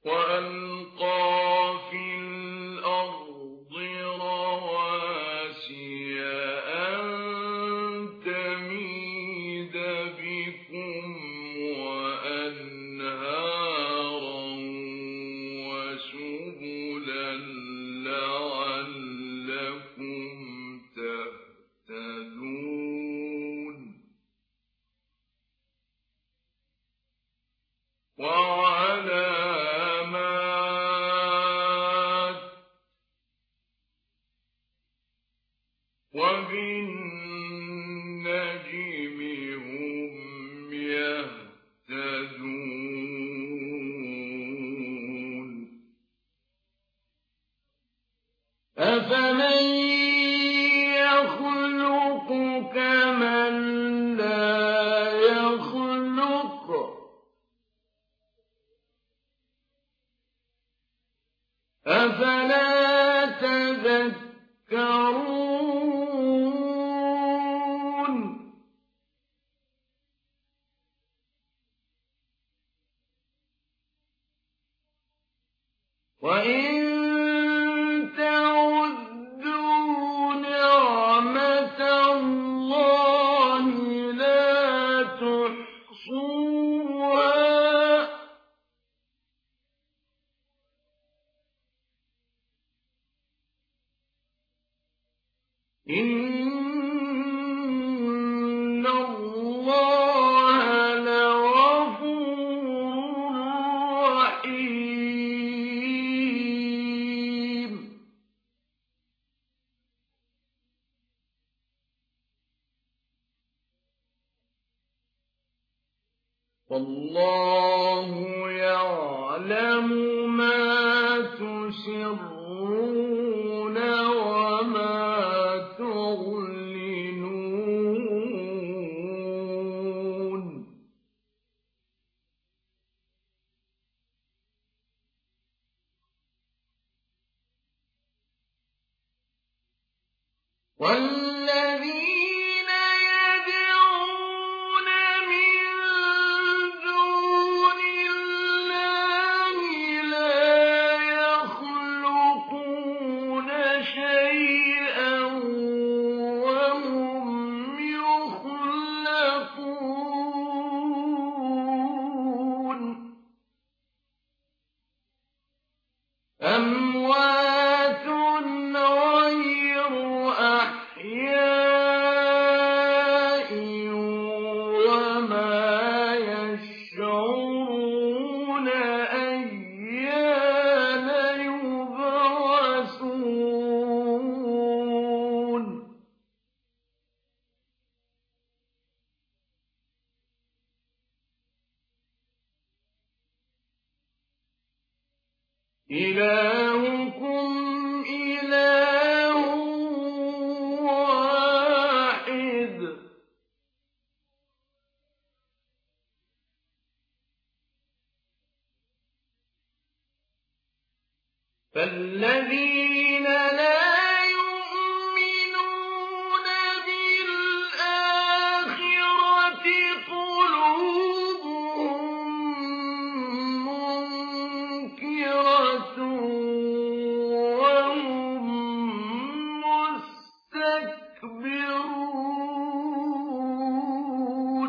وألقى في الأرض رواسي أن تميد بكم وأنهارا وسبلا لعلكم تهتدون وعلامات وبالنجم هم يهتدون أفمن يخلق كمن لا يخلق أفلا تذكرون وإن تعدوا نعمة الله لا تحصوها إن الله لغفور رحيم والله يعلم ما تسرون وما تعلنون والذين يدعون من دون الله لا يخلقون شيئا وهم يخلقون أموات غير أحياء وما يشعرون أيان يبعثون إلهكم إله واحد فالذين لا يؤمنون بالآخرة قلوبهم منكرة وهم مستكبرون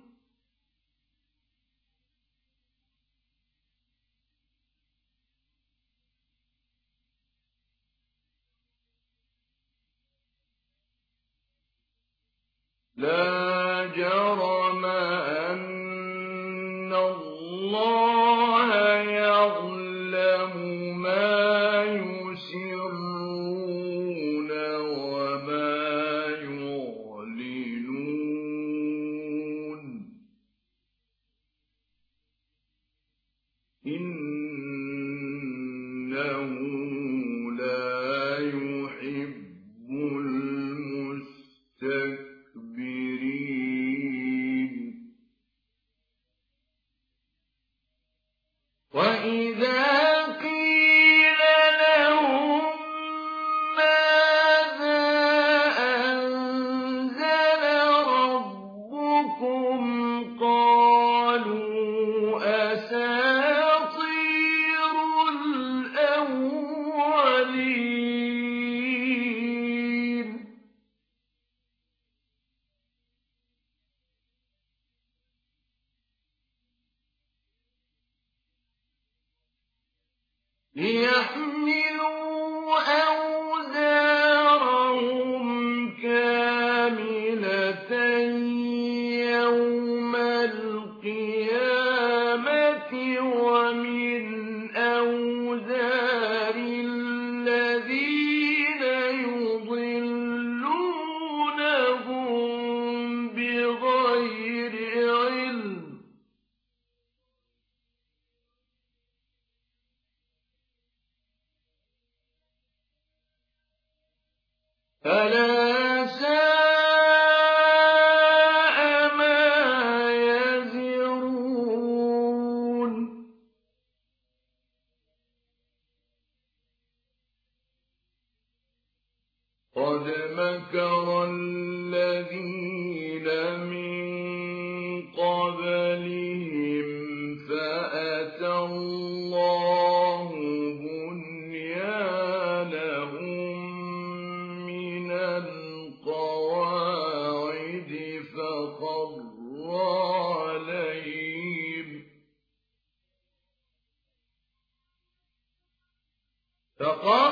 لا جرم أن الله يعلم ما يسرون وما يعلنون إنه لا يحب المستكبرين وإذا قيل لهم ماذا أنزل ربكم قالوا أساطير ليحملوا أوزارهم كاملة يوم القيامة ومن أوزار الذين يضلونهم بغير علم ألا ساء ما يزرون قد مكر الذين من قبلهم فأتى الله بنيانهم من القواعد فخر